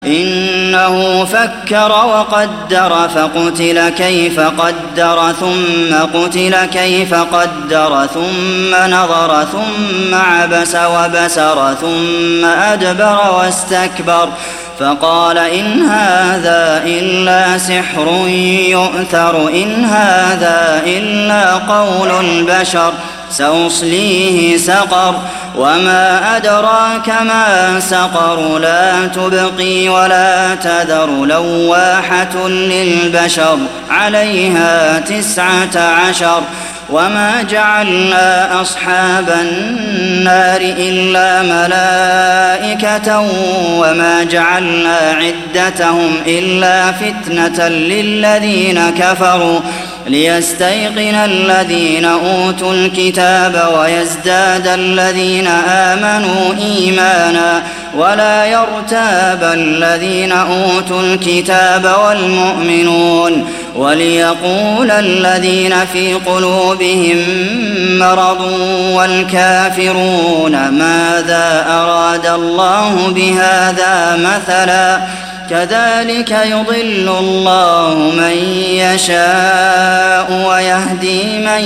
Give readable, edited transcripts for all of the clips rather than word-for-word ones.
إنه فكر وقدر فقتل كيف قدر ثم قتل كيف قدر ثم نظر ثم عبس وبسر ثم أدبر واستكبر فقال إن هذا إلا سحر يؤثر إن هذا إلا قول البشر سأصليه سقر وما أدراك ما سقر لا تبقي ولا تذر لواحة للبشر عليها 19 وما جعلنا أصحاب النار إلا ملائكة وما جعلنا عدتهم إلا فتنة للذين كفروا ليستيقن الذين أوتوا الكتاب ويزداد الذين آمنوا إيمانا ولا يرتاب الذين أوتوا الكتاب والمؤمنون وليقول الذين في قلوبهم مرض والكافرون ماذا أراد الله بهذا مثلا كذلك يضل الله من يشاء ويهدي من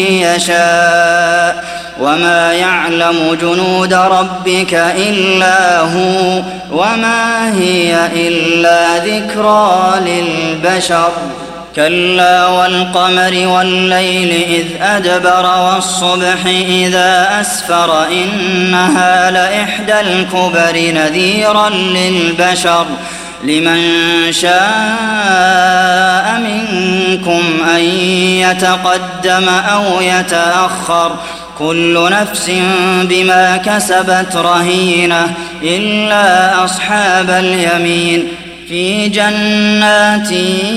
يشاء وما يعلم جنود ربك إلا هو وما هي إلا ذكرى للبشر كلا والقمر والليل إذ أدبر والصبح إذا أسفر إنها لإحدى الكبر نذيرا للبشر لمن شاء منكم أن يتقدم أو يتأخر كل نفس بما كسبت رهينة إلا أصحاب اليمين في جنات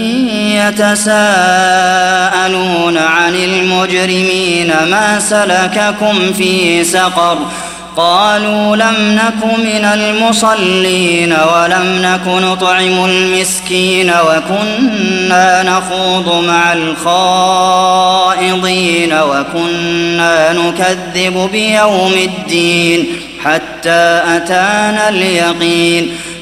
يتساءلون عن المجرمين ما سلككم في سقر قالوا لم نك من المصلين ولم نك نطعم المسكين وكنا نخوض مع الخائضين وكنا نكذب بيوم الدين حتى أتانا اليقين